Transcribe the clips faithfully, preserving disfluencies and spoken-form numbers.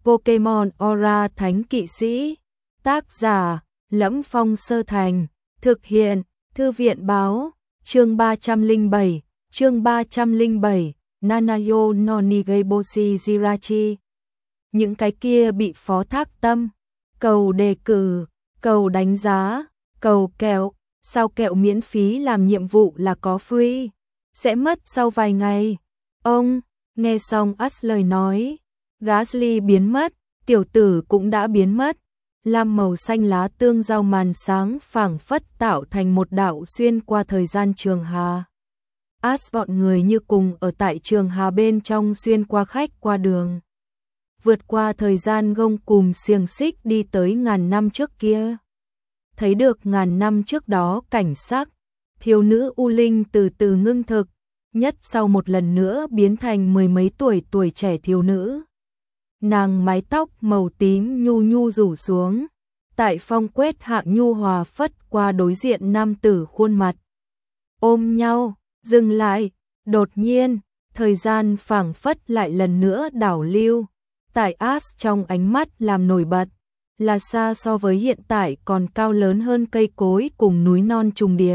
Pokemon Aura Thánh Kỵ Sĩ. Tác giả: Lẫm Phong Sơ Thành. Thực hiện: Thư viện báo. Chương ba trăm lẻ bảy, chương ba trăm lẻ bảy, Nanayo no Nigeboshi Jirachi. Những cái kia bị phó thác tâm, cầu đề cử, cầu đánh giá, cầu kẹo, sao kẹo miễn phí làm nhiệm vụ là có free, sẽ mất sau vài ngày. Ông, nghe xong As lời nói, Gasly biến mất, tiểu tử cũng đã biến mất. Lam màu xanh lá tương giao màn sáng phảng phất tạo thành một đạo xuyên qua thời gian trường hà. As bọn người như cùng ở tại trường hà bên trong xuyên qua khách qua đường. Vượt qua thời gian gông cùm xiềng xích đi tới ngàn năm trước kia. Thấy được ngàn năm trước đó cảnh sắc, thiếu nữ U Linh từ từ ngưng thực, nhất sau một lần nữa biến thành mười mấy tuổi tuổi trẻ thiếu nữ. Nàng mái tóc màu tím nhu nhu rủ xuống, tại phong quét hạng nhu hòa phất qua đối diện nam tử khuôn mặt. Ôm nhau, dừng lại, đột nhiên, thời gian phảng phất lại lần nữa đảo lưu, tại As trong ánh mắt làm nổi bật, là xa so với hiện tại còn cao lớn hơn cây cối cùng núi non trùng điệp.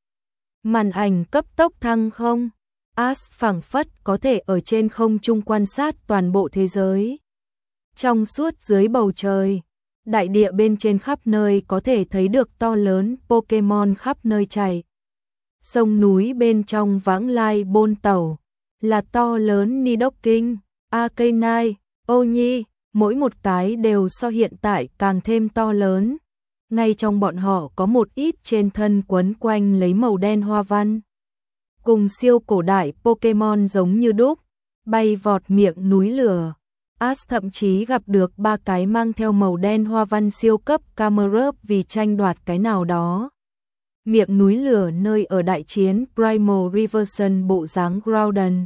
Màn ảnh cấp tốc thăng không, As phảng phất có thể ở trên không trung quan sát toàn bộ thế giới. Trong suốt dưới bầu trời, đại địa bên trên khắp nơi có thể thấy được to lớn Pokemon khắp nơi chạy. Sông núi bên trong vãng lai bôn tẩu, là to lớn Nidoking, Arcanine, Oni, mỗi một cái đều so hiện tại càng thêm to lớn. Ngay trong bọn họ có một ít trên thân quấn quanh lấy màu đen hoa văn. Cùng siêu cổ đại Pokemon giống như đúc, bay vọt miệng núi lửa. As thậm chí gặp được ba cái mang theo màu đen hoa văn siêu cấp Camerupt vì tranh đoạt cái nào đó. Miệng núi lửa nơi ở đại chiến Primal Reversion bộ dáng Groudon.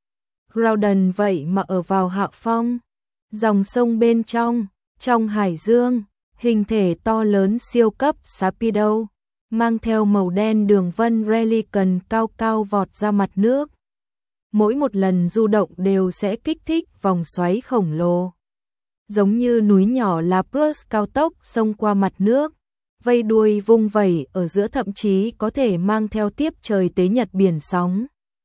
Groudon vậy mà ở vào hạ phong. Dòng sông bên trong, trong hải dương, hình thể to lớn siêu cấp Sharpedo, mang theo màu đen đường vân Relican cao cao vọt ra mặt nước. Mỗi một lần du động đều sẽ kích thích vòng xoáy khổng lồ. Giống như núi nhỏ Lapras cao tốc xông qua mặt nước, vây đuôi vung vẩy ở giữa thậm chí có thể mang theo tiếp trời tế nhật biển sóng.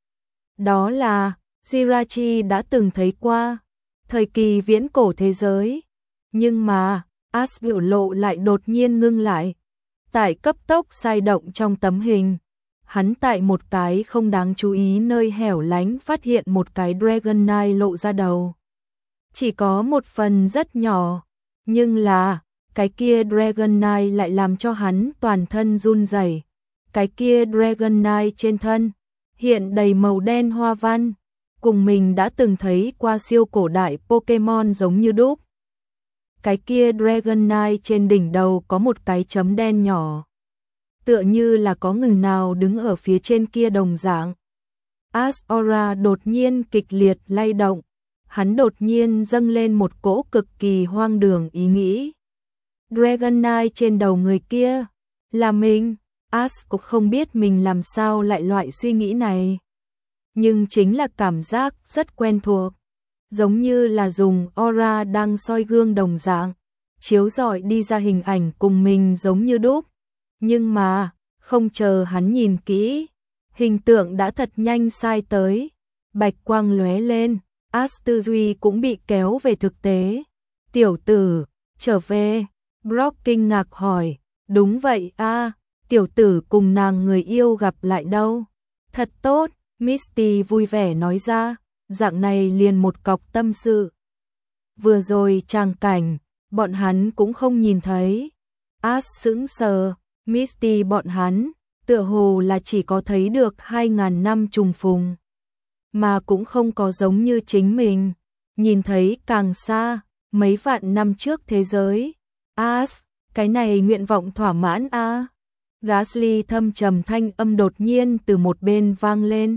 Đó là Jirachi đã từng thấy qua, thời kỳ viễn cổ thế giới. Nhưng mà, As biểu lộ lại đột nhiên ngưng lại. Tại cấp tốc sai động trong tấm hình, hắn tại một cái không đáng chú ý nơi hẻo lánh phát hiện một cái Dragonite lộ ra đầu. Chỉ có một phần rất nhỏ, nhưng là, cái kia Dragonite lại làm cho hắn toàn thân run rẩy. Cái kia Dragonite trên thân, hiện đầy màu đen hoa văn, cùng mình đã từng thấy qua siêu cổ đại Pokemon giống như đúc. Cái kia Dragonite trên đỉnh đầu có một cái chấm đen nhỏ, tựa như là có người nào đứng ở phía trên kia đồng dạng. As Aura đột nhiên kịch liệt lay động, hắn đột nhiên dâng lên một cỗ cực kỳ hoang đường ý nghĩ. Dragonite trên đầu người kia, là mình. As cũng không biết mình làm sao lại loại suy nghĩ này. Nhưng chính là cảm giác rất quen thuộc, giống như là dùng aura đang soi gương đồng dạng, chiếu rọi đi ra hình ảnh cùng mình giống như đúc. Nhưng mà, không chờ hắn nhìn kỹ, hình tượng đã thật nhanh sai tới, bạch quang lóe lên, As tư duy cũng bị kéo về thực tế. Tiểu tử, trở về, Brock kinh ngạc hỏi, đúng vậy a, tiểu tử cùng nàng người yêu gặp lại đâu? Thật tốt, Misty vui vẻ nói ra, dạng này liền một cọc tâm sự. Vừa rồi tràng cảnh, bọn hắn cũng không nhìn thấy. As sững sờ, Misty bọn hắn, tựa hồ là chỉ có thấy được hai ngàn năm trùng phùng. Mà cũng không có giống như chính mình, nhìn thấy càng xa, mấy vạn năm trước thế giới. As, cái này nguyện vọng thỏa mãn a. À? Gasly thâm trầm thanh âm đột nhiên từ một bên vang lên.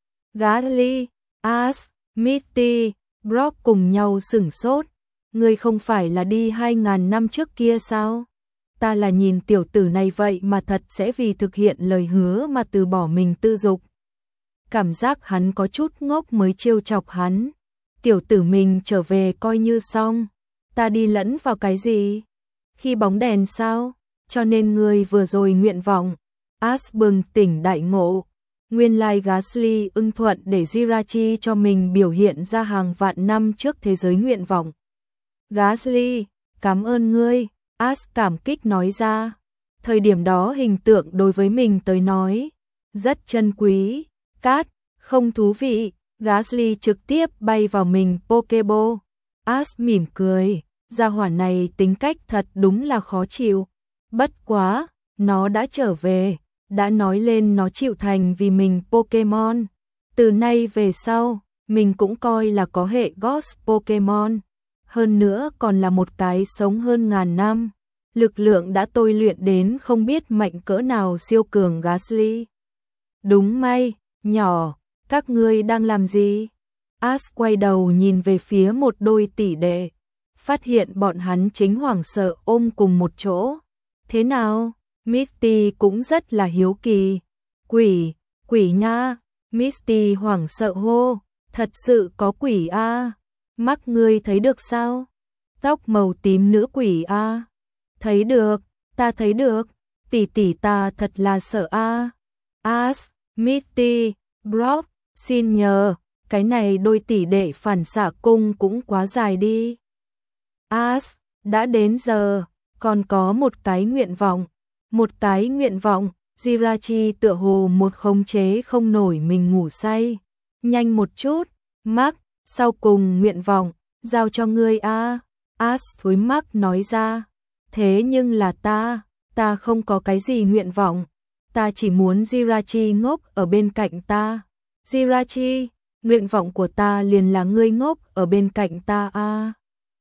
Gasly, As, Misty, Brock cùng nhau sửng sốt. Ngươi không phải là đi hai ngàn năm trước kia sao? Ta là nhìn tiểu tử này vậy mà thật sẽ vì thực hiện lời hứa mà từ bỏ mình tư dục. Cảm giác hắn có chút ngốc mới trêu chọc hắn. tiểu tử mình trở về coi như xong. Ta đi lẫn vào cái gì? Khi bóng đèn sao? Cho nên ngươi vừa rồi nguyện vọng. Ash bừng tỉnh đại ngộ. Nguyên lai Ghastly ưng thuận để Jirachi cho mình biểu hiện ra hàng vạn năm trước thế giới nguyện vọng. Ghastly, cảm ơn ngươi, Ash cảm kích nói ra. Thời điểm đó hình tượng đối với mình tới nói rất chân quý. Cát, không thú vị. Ghastly trực tiếp bay vào mình Pokeball. Ash mỉm cười, gia hỏa này tính cách thật đúng là khó chịu. Bất quá, nó đã trở về, đã nói lên nó chịu thành vì mình Pokemon. Từ nay về sau, mình cũng coi là có hệ Ghost Pokemon. Hơn nữa còn là một cái sống hơn ngàn năm. Lực lượng đã tôi luyện đến không biết mạnh cỡ nào siêu cường Ghastly. Đúng may, nhỏ, các ngươi đang làm gì? Ash quay đầu nhìn về phía một đôi tỷ đệ, phát hiện bọn hắn chính hoảng sợ ôm cùng một chỗ. Thế nào? Misty cũng rất là hiếu kỳ. Quỷ, quỷ nha. Misty hoảng sợ hô, thật sự có quỷ a? À? Mắt ngươi thấy được sao? Tóc màu tím nữ quỷ a? À? Thấy được, ta thấy được. Tỷ tỷ ta thật là sợ a. À? Ash, Misty, Brock, xin nhờ, cái này đôi tỷ đệ phản xạ cung cũng quá dài đi. Ash, đã đến giờ, còn có một cái nguyện vọng. Một cái nguyện vọng, Jirachi tựa hồ một khống chế không nổi mình ngủ say. Nhanh một chút, Mark, sau cùng nguyện vọng, giao cho ngươi a. Ash thối Mark nói ra. Thế nhưng là ta, ta không có cái gì nguyện vọng. Ta chỉ muốn Jirachi ngốc ở bên cạnh ta. Jirachi, nguyện vọng của ta liền là ngươi ngốc ở bên cạnh ta a.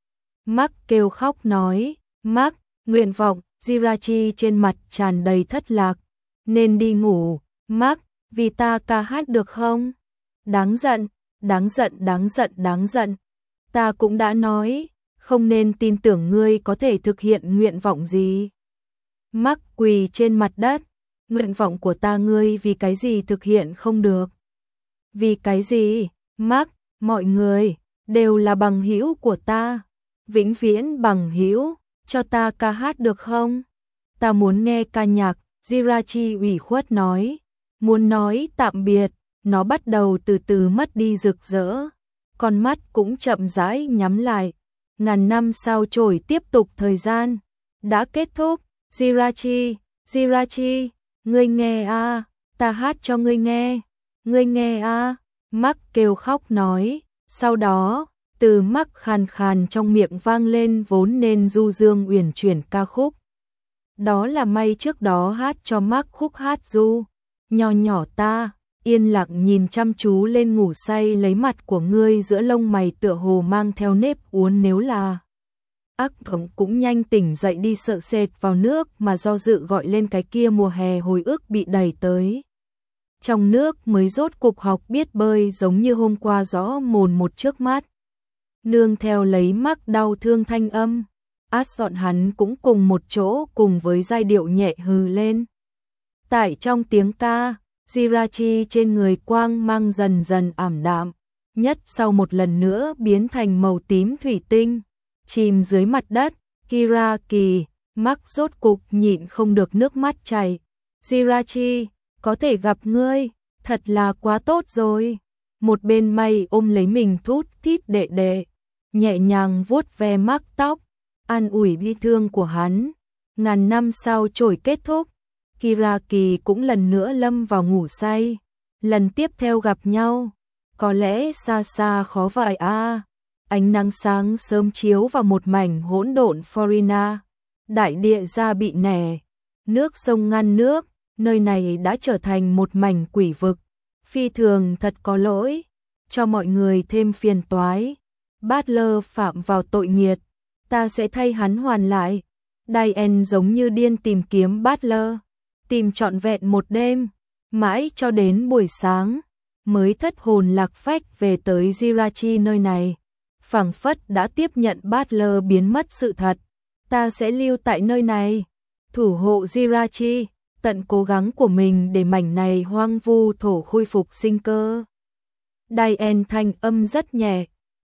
Mark kêu khóc nói, Mark, nguyện vọng. Jirachi trên mặt tràn đầy thất lạc. Nên đi ngủ, Mark, vì ta ca hát được không? Đáng giận, đáng giận, đáng giận, đáng giận. Ta cũng đã nói, không nên tin tưởng ngươi có thể thực hiện nguyện vọng gì. Mark quỳ trên mặt đất, nguyện vọng của ta ngươi vì cái gì thực hiện không được? Vì cái gì? Mark, mọi người đều là bằng hữu của ta, vĩnh viễn bằng hữu. Cho ta ca hát được không? Ta muốn nghe ca nhạc, Jirachi ủy khuất nói. Muốn nói tạm biệt, nó bắt đầu từ từ mất đi rực rỡ. Con mắt cũng chậm rãi nhắm lại. Ngàn năm sao trổi tiếp tục thời gian. Đã kết thúc, Jirachi, Jirachi, ngươi nghe a, à, ta hát cho ngươi nghe. Ngươi nghe a, à, Mark kêu khóc nói. Sau đó, từ Mark khàn khàn trong miệng vang lên vốn nên du dương uyển chuyển ca khúc. Đó là may trước đó hát cho Mark khúc hát du. Nho nhỏ ta, yên lặng nhìn chăm chú lên ngủ say lấy mặt của ngươi giữa lông mày tựa hồ mang theo nếp uốn nếu là. Ác thống cũng nhanh tỉnh dậy đi sợ sệt vào nước mà do dự gọi lên cái kia mùa hè hồi ức bị đẩy tới. Trong nước mới rốt cục học biết bơi giống như hôm qua gió mồn một trước mắt. Nương theo lấy Mark đau thương thanh âm, Ash dọn hắn cũng cùng một chỗ cùng với giai điệu nhẹ hừ lên. Tại trong tiếng ca, Jirachi trên người quang mang dần dần ảm đạm, nhất sau một lần nữa biến thành màu tím thủy tinh, chìm dưới mặt đất. Kira Kỳ, Mark rốt cục nhịn không được nước mắt chảy. Jirachi, có thể gặp ngươi, thật là quá tốt rồi. Một bên may ôm lấy mình thút thít đệ đệ, nhẹ nhàng vuốt ve Mark tóc, an ủi bi thương của hắn. Ngàn năm sau trổi kết thúc, Kira Kỳ cũng lần nữa lâm vào ngủ say. Lần tiếp theo gặp nhau, có lẽ xa xa khó vậy a. À. Ánh nắng sáng sớm chiếu vào một mảnh hỗn độn Florina, đại địa ra bị nẻ, nước sông ngăn nước, nơi này đã trở thành một mảnh quỷ vực. Phi thường thật có lỗi, cho mọi người thêm phiền toái. Butler phạm vào tội nghiệt, ta sẽ thay hắn hoàn lại. Diane giống như điên tìm kiếm Butler, tìm trọn vẹn một đêm, mãi cho đến buổi sáng, mới thất hồn lạc phách về tới Jirachi nơi này. Phảng phất đã tiếp nhận Butler biến mất sự thật. Ta sẽ lưu tại nơi này, thủ hộ Jirachi, tận cố gắng của mình để mảnh này hoang vu thổ khôi phục sinh cơ. Diane thanh âm rất nhẹ,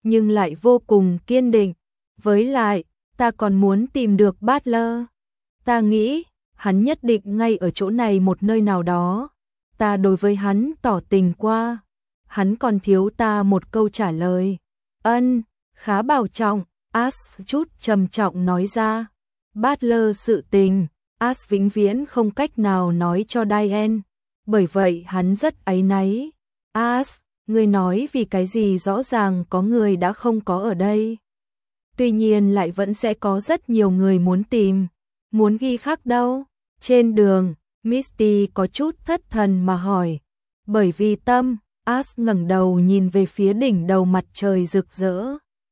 nhưng lại vô cùng kiên định. Với lại, ta còn muốn tìm được Butler. Ta nghĩ, hắn nhất định ngay ở chỗ này một nơi nào đó. Ta đối với hắn tỏ tình qua. Hắn còn thiếu ta một câu trả lời. Ân, khá bảo trọng, Ash chút trầm trọng nói ra. Butler sự tình, Ash vĩnh viễn không cách nào nói cho Diane. Bởi vậy hắn rất áy náy. Ash, ngươi nói vì cái gì rõ ràng có người đã không có ở đây. Tuy nhiên lại vẫn sẽ có rất nhiều người muốn tìm. Muốn ghi khắc đâu? Trên đường, Misty có chút thất thần mà hỏi. Bởi vì Tâm, Ash ngẩng đầu nhìn về phía đỉnh đầu mặt trời rực rỡ.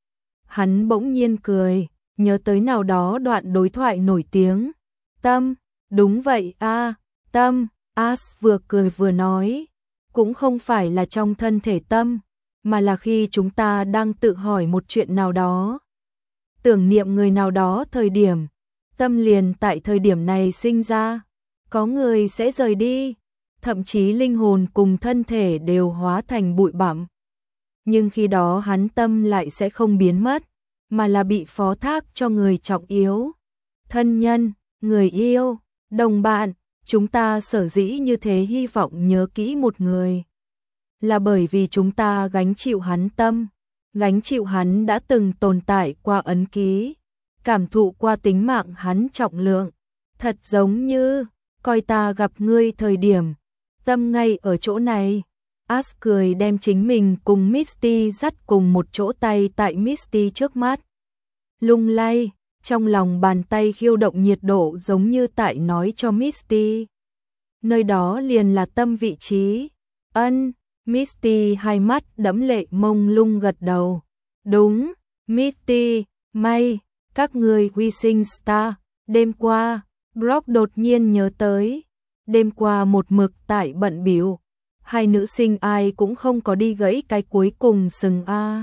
Hắn bỗng nhiên cười, nhớ tới nào đó đoạn đối thoại nổi tiếng. Tâm, đúng vậy a, à, Tâm, Ash vừa cười vừa nói. Cũng không phải là trong thân thể Tâm, mà là khi chúng ta đang tự hỏi một chuyện nào đó. Tưởng niệm người nào đó thời điểm, Tâm liền tại thời điểm này sinh ra. Có người sẽ rời đi, thậm chí linh hồn cùng thân thể đều hóa thành bụi bặm. Nhưng khi đó hắn Tâm lại sẽ không biến mất, mà là bị phó thác cho người trọng yếu. Thân nhân, người yêu, đồng bạn, chúng ta sở dĩ như thế hy vọng nhớ kỹ một người. Là bởi vì chúng ta gánh chịu hắn Tâm, gánh chịu hắn đã từng tồn tại qua ấn ký, cảm thụ qua tính mạng hắn trọng lượng. Thật giống như, coi ta gặp ngươi thời điểm, Tâm ngay ở chỗ này. Ash cười đem chính mình cùng Misty dắt cùng một chỗ tay tại Misty trước mắt. Lung lay, trong lòng bàn tay khiêu động nhiệt độ giống như tại nói cho Misty. Nơi đó liền là Tâm vị trí. Ân, Misty hai mắt đẫm lệ mông lung gật đầu. Đúng, Misty, may, các người huy sinh star, đêm qua, Brock đột nhiên nhớ tới. Đêm qua một mực tại bận biểu, hai nữ sinh ai cũng không có đi gãy cái cuối cùng sừng a.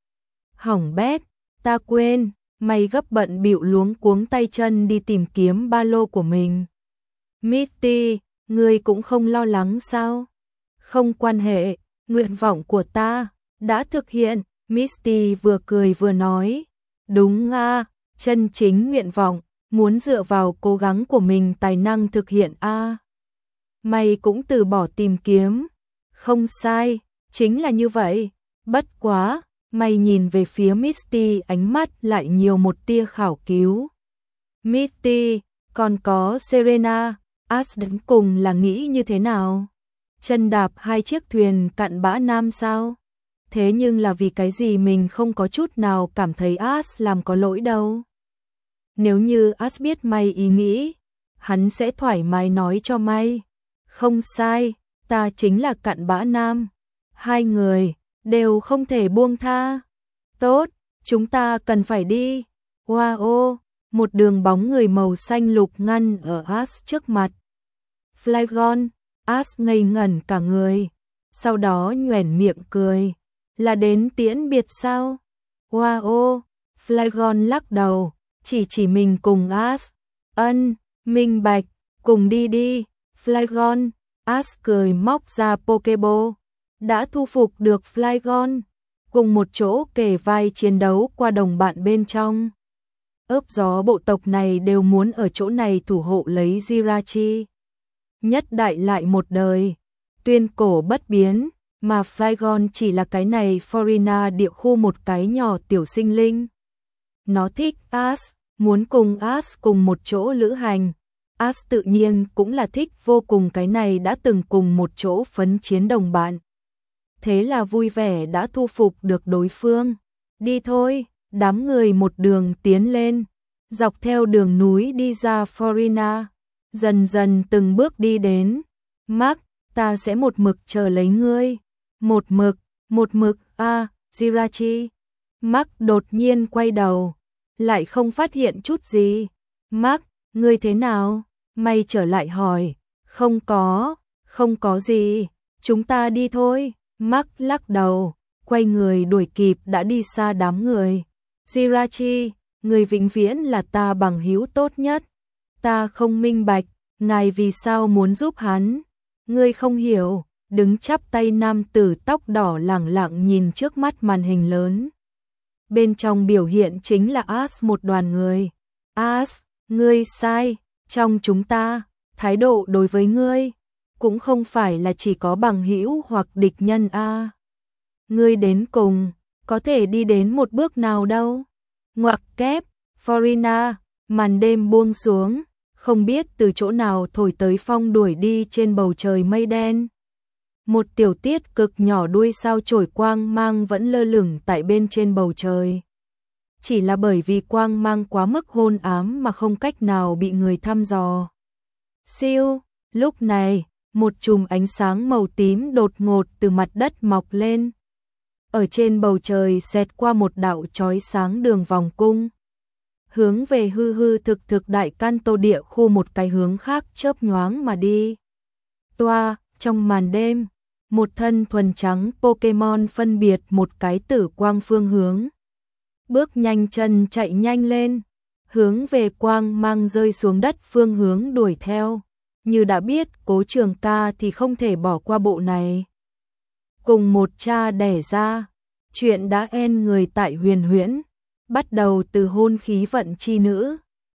Hỏng bét, ta quên, mày gấp bận bịu luống cuống tay chân đi tìm kiếm ba lô của mình. Misty, ngươi cũng không lo lắng sao? Không quan hệ, nguyện vọng của ta đã thực hiện, Misty vừa cười vừa nói. Đúng a, chân chính nguyện vọng, muốn dựa vào cố gắng của mình tài năng thực hiện a. Mày cũng từ bỏ tìm kiếm. Không sai, chính là như vậy. Bất quá, mày nhìn về phía Misty ánh mắt lại nhiều một tia khảo cứu. Misty, còn có Serena, Ash đến cùng là nghĩ như thế nào? Chân đạp hai chiếc thuyền cặn bã nam sao? Thế nhưng là vì cái gì mình không có chút nào cảm thấy Ash làm có lỗi đâu. Nếu như Ash biết mày ý nghĩ, hắn sẽ thoải mái nói cho mày. Không sai, ta chính là cặn bã nam. Hai người đều không thể buông tha. Tốt, chúng ta cần phải đi. Wow, một đường bóng người màu xanh lục ngăn ở Ash trước mặt. Flygon, Ash ngây ngẩn cả người. Sau đó nhoẻn miệng cười. Là đến tiễn biệt sao? Wow, Flygon lắc đầu, chỉ chỉ mình cùng Ash. Ân, minh bạch, cùng đi đi. Flygon, Ash cười móc ra Pokeball. Đã thu phục được Flygon, cùng một chỗ kề vai chiến đấu qua đồng bạn bên trong. Ớp gió bộ tộc này đều muốn ở chỗ này thủ hộ lấy Jirachi. Nhất đại lại một đời, tuyên cổ bất biến, mà Flygon chỉ là cái này Florina địa khu một cái nhỏ tiểu sinh linh. Nó thích Ash, muốn cùng Ash cùng một chỗ lữ hành. Ash tự nhiên cũng là thích vô cùng cái này đã từng cùng một chỗ phấn chiến đồng bạn. Thế là vui vẻ đã thu phục được đối phương. Đi thôi, đám người một đường tiến lên, dọc theo đường núi đi ra Florina, dần dần từng bước đi đến. Mark, ta sẽ một mực chờ lấy ngươi. Một mực, một mực, a, à, Jirachi. Mark đột nhiên quay đầu, lại không phát hiện chút gì. Mark, ngươi thế nào? Mày trở lại hỏi. Không có, không có gì, chúng ta đi thôi. Mark lắc đầu, quay người đuổi kịp đã đi xa đám người. Jirachi, người vĩnh viễn là ta bằng hữu tốt nhất. Ta không minh bạch, ngài vì sao muốn giúp hắn. Ngươi không hiểu, đứng chắp tay nam tử tóc đỏ lẳng lặng nhìn trước mắt màn hình lớn. bên trong biểu hiện chính là As một đoàn người. As, ngươi sai, trong chúng ta, thái độ đối với ngươi cũng không phải là chỉ có bằng hữu hoặc địch nhân a. Ngươi đến cùng có thể đi đến một bước nào đâu. Ngoặc kép, Florina, màn đêm buông xuống, không biết từ chỗ nào thổi tới phong đuổi đi trên bầu trời mây đen. Một tiểu tiết cực nhỏ đuôi sao chổi quang mang vẫn lơ lửng tại bên trên bầu trời. Chỉ là bởi vì quang mang quá mức hôn ám mà không cách nào bị người thăm dò. Siêu, lúc này, một chùm ánh sáng màu tím đột ngột từ mặt đất mọc lên. Ở trên bầu trời xẹt qua một đạo chói sáng đường vòng cung. Hướng về hư hư thực thực đại Kanto địa khu một cái hướng khác chớp nhoáng mà đi. Toa, trong màn đêm, một thân thuần trắng Pokemon phân biệt một cái tử quang phương hướng. Bước nhanh chân chạy nhanh lên, hướng về quang mang rơi xuống đất phương hướng đuổi theo. Như đã biết Cố Trường Ca thì không thể bỏ qua bộ này. Cùng một cha đẻ ra, chuyện đã en người tại Huyền Huyễn, bắt đầu từ hôn khí vận chi nữ,